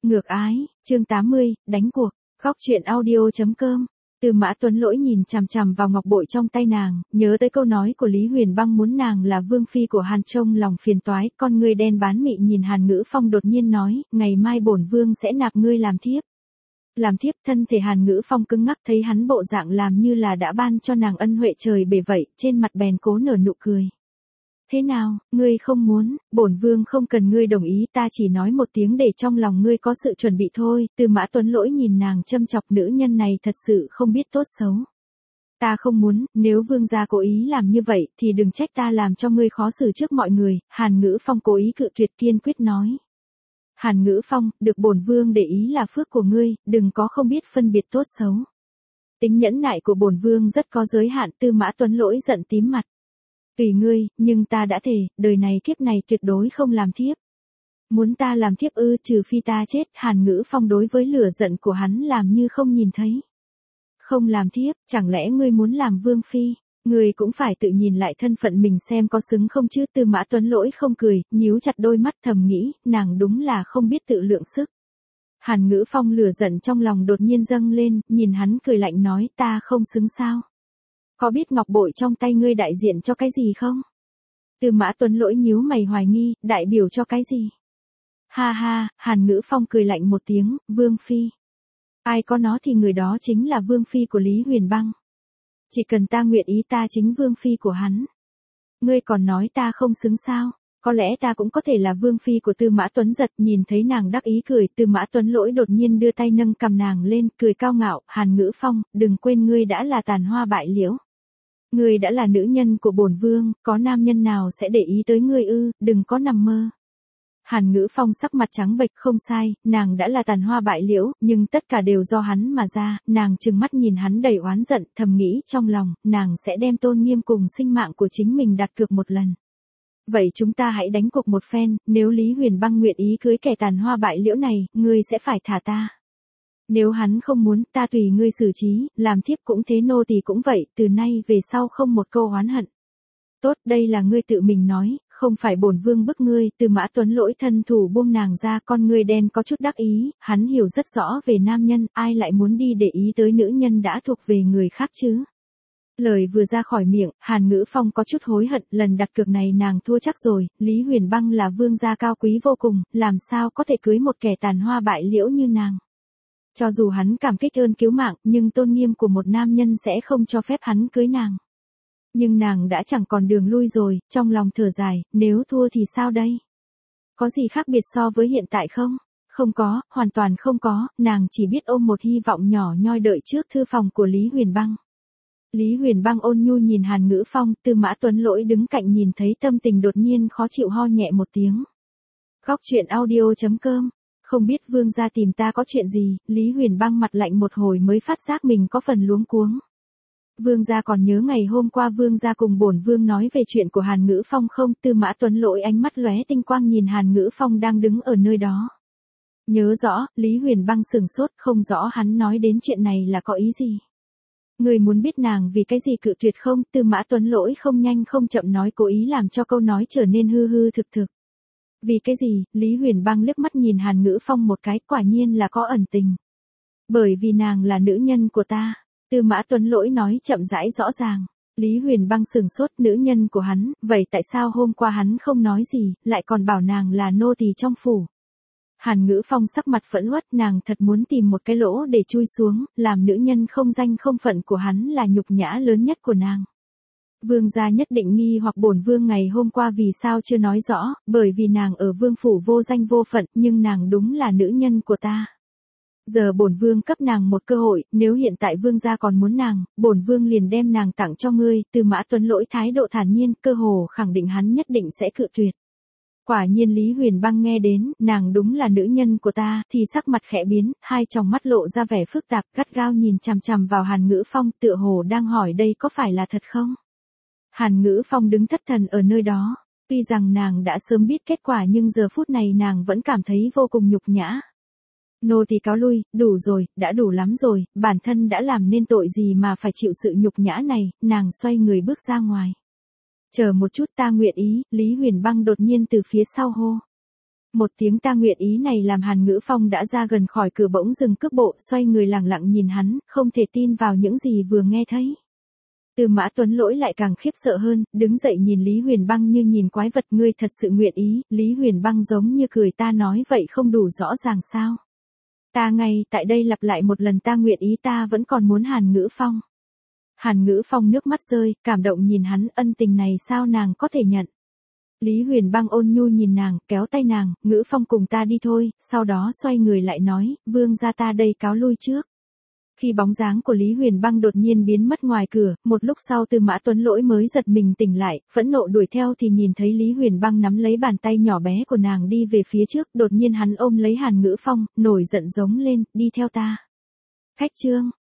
Ngược ái, chương 80, đánh cuộc, góc truyện audio.com. Tư Mã Tuấn Lỗi nhìn chằm chằm vào ngọc bội trong tay nàng, nhớ tới câu nói của Lý Huyền Băng muốn nàng là vương phi của Hàn, trông lòng phiền toái, con ngươi đen bán mị nhìn Hàn Ngữ Phong đột nhiên nói, ngày mai bổn vương sẽ nạp ngươi làm thiếp. Làm thiếp. Thân thể Hàn Ngữ Phong cứng ngắc, thấy hắn bộ dạng làm như là đã ban cho nàng ân huệ trời bề vậy, trên mặt bèn cố nở nụ cười. Thế nào, ngươi không muốn, bổn vương không cần ngươi đồng ý, ta chỉ nói một tiếng để trong lòng ngươi có sự chuẩn bị thôi. Tư Mã Tuấn Lỗi nhìn nàng châm chọc, nữ nhân này thật sự không biết tốt xấu. Ta không muốn, nếu vương gia cố ý làm như vậy thì đừng trách ta làm cho ngươi khó xử trước mọi người. Hàn Ngữ Phong cố ý cự tuyệt, kiên quyết nói. Hàn Ngữ Phong, được bổn vương để ý là phước của ngươi, đừng có không biết phân biệt tốt xấu. Tính nhẫn nại của bổn vương rất có giới hạn. Tư Mã Tuấn Lỗi giận tím mặt. Tùy ngươi, nhưng ta đã thề, đời này kiếp này tuyệt đối không làm thiếp. Muốn ta làm thiếp ư? Trừ phi ta chết. Hàn Ngữ Phong đối với lửa giận của hắn làm như không nhìn thấy. Không làm thiếp, chẳng lẽ ngươi muốn làm vương phi? Ngươi cũng phải tự nhìn lại thân phận mình xem có xứng không chứ. Tư Mã Tuấn Lỗi không cười, nhíu chặt đôi mắt thầm nghĩ, nàng đúng là không biết tự lượng sức. Hàn Ngữ Phong lửa giận trong lòng đột nhiên dâng lên, nhìn hắn cười lạnh nói, ta không xứng sao? Có biết ngọc bội trong tay ngươi đại diện cho cái gì không? Tư Mã Tuấn Lỗi nhíu mày hoài nghi, đại biểu cho cái gì? Ha ha, Hàn Ngữ Phong cười lạnh một tiếng, vương phi. Ai có nó thì người đó chính là vương phi của Lý Huyền Băng. Chỉ cần ta nguyện ý, ta chính vương phi của hắn. Ngươi còn nói ta không xứng sao? Có lẽ ta cũng có thể là vương phi của Tư Mã Tuấn Giật. Nhìn thấy nàng đắc ý cười, Tư Mã Tuấn Lỗi đột nhiên đưa tay nâng cằm nàng lên, cười cao ngạo. Hàn Ngữ Phong, đừng quên ngươi đã là tàn hoa bại liễu. Ngươi đã là nữ nhân của bổn vương, có nam nhân nào sẽ để ý tới ngươi ư? Đừng có nằm mơ. Hàn Ngữ Phong sắc mặt trắng bệch, không sai, nàng đã là tàn hoa bại liễu, nhưng tất cả đều do hắn mà ra. Nàng trừng mắt nhìn hắn đầy oán giận, thầm nghĩ trong lòng, nàng sẽ đem tôn nghiêm cùng sinh mạng của chính mình đặt cược một lần. Vậy chúng ta hãy đánh cuộc một phen, nếu Lý Huyền Băng nguyện ý cưới kẻ tàn hoa bại liễu này, ngươi sẽ phải thả ta. Nếu hắn không muốn, ta tùy ngươi xử trí, làm thiếp cũng thế, nô tỳ cũng vậy, từ nay về sau không một câu oán hận. Tốt, đây là ngươi tự mình nói, không phải bổn vương bức ngươi. Tư Mã Tuấn Lỗi thân thủ buông nàng ra, con ngươi đen có chút đắc ý, hắn hiểu rất rõ về nam nhân, ai lại muốn đi để ý tới nữ nhân đã thuộc về người khác chứ. Lời vừa ra khỏi miệng, Hàn Ngữ Phong có chút hối hận, lần đặt cược này nàng thua chắc rồi. Lý Huyền Băng là vương gia cao quý vô cùng, làm sao có thể cưới một kẻ tàn hoa bại liễu như nàng. Cho dù hắn cảm kích ơn cứu mạng, nhưng tôn nghiêm của một nam nhân sẽ không cho phép hắn cưới nàng. Nhưng nàng đã chẳng còn đường lui rồi, trong lòng thở dài, nếu thua thì sao đây? Có gì khác biệt so với hiện tại không? Không có, hoàn toàn không có, nàng chỉ biết ôm một hy vọng nhỏ nhoi đợi trước thư phòng của Lý Huyền Băng. Lý Huyền Băng ôn nhu nhìn Hàn Ngữ Phong. Tư Mã Tuấn Lỗi đứng cạnh nhìn thấy tâm tình đột nhiên khó chịu, ho nhẹ một tiếng. Góc truyện audio.com. Không biết vương gia tìm ta có chuyện gì? Lý Huyền Băng mặt lạnh một hồi mới phát giác mình có phần luống cuống. Vương gia còn nhớ ngày hôm qua vương gia cùng bổn vương nói về chuyện của Hàn Ngữ Phong không? Tư Mã Tuấn Lỗi ánh mắt lóe tinh quang nhìn Hàn Ngữ Phong đang đứng ở nơi đó. Nhớ rõ. Lý Huyền Băng sừng sốt, không rõ hắn nói đến chuyện này là có ý gì. Người muốn biết nàng vì cái gì cự tuyệt không? Tư Mã Tuấn Lỗi không nhanh không chậm nói, cố ý làm cho câu nói trở nên hư hư thực thực. Vì cái gì? Lý Huyền Băng liếc mắt nhìn Hàn Ngữ Phong một cái, quả nhiên là có ẩn tình. Bởi vì nàng là nữ nhân của ta. Tư Mã Tuấn Lỗi nói chậm rãi rõ ràng. Lý Huyền Băng sừng sốt, nữ nhân của hắn, vậy tại sao hôm qua hắn không nói gì, lại còn bảo nàng là nô tỳ trong phủ? Hàn Ngữ Phong sắc mặt phẫn uất, nàng thật muốn tìm một cái lỗ để chui xuống, làm nữ nhân không danh không phận của hắn là nhục nhã lớn nhất của nàng. Vương gia nhất định nghi hoặc bổn vương ngày hôm qua vì sao chưa nói rõ, bởi vì nàng ở vương phủ vô danh vô phận, nhưng nàng đúng là nữ nhân của ta. Giờ bổn vương cấp nàng một cơ hội, nếu hiện tại vương gia còn muốn nàng, bổn vương liền đem nàng tặng cho ngươi. Tư Mã Tuấn Lỗi thái độ thản nhiên, cơ hồ khẳng định hắn nhất định sẽ cự tuyệt. Quả nhiên Lý Huyền Băng nghe đến, nàng đúng là nữ nhân của ta, thì sắc mặt khẽ biến, hai tròng mắt lộ ra vẻ phức tạp, gắt gao nhìn chằm chằm vào Hàn Ngữ Phong, tựa hồ đang hỏi đây có phải là thật không? Hàn Ngữ Phong đứng thất thần ở nơi đó, tuy rằng nàng đã sớm biết kết quả nhưng giờ phút này nàng vẫn cảm thấy vô cùng nhục nhã. Nô tỳ cáo lui, đủ rồi, đã đủ lắm rồi, bản thân đã làm nên tội gì mà phải chịu sự nhục nhã này. Nàng xoay người bước ra ngoài. Chờ một chút, ta nguyện ý. Lý Huyền Băng đột nhiên từ phía sau hô. Một tiếng ta nguyện ý này làm Hàn Ngữ Phong đã ra gần khỏi cửa bỗng dừng cước bộ, xoay người lẳng lặng nhìn hắn, không thể tin vào những gì vừa nghe thấy. Tư Mã Tuấn Lỗi lại càng khiếp sợ hơn, đứng dậy nhìn Lý Huyền Băng như nhìn quái vật. Ngươi thật sự nguyện ý? Lý Huyền Băng giống như cười, ta nói vậy không đủ rõ ràng sao? Ta ngay tại đây lặp lại một lần, ta nguyện ý, ta vẫn còn muốn Hàn Ngữ Phong. Hàn Ngữ Phong nước mắt rơi, cảm động nhìn hắn, ân tình này sao nàng có thể nhận? Lý Huyền Băng ôn nhu nhìn nàng, kéo tay nàng, Ngữ Phong cùng ta đi thôi, sau đó xoay người lại nói, vương gia ta đây cáo lui trước. Khi bóng dáng của Lý Huyền Băng đột nhiên biến mất ngoài cửa, một lúc sau Tư Mã Tuấn Lỗi mới giật mình tỉnh lại, phẫn nộ đuổi theo thì nhìn thấy Lý Huyền Băng nắm lấy bàn tay nhỏ bé của nàng đi về phía trước, đột nhiên hắn ôm lấy Hàn Ngữ Phong, nổi giận giống lên, đi theo ta. Khách trương.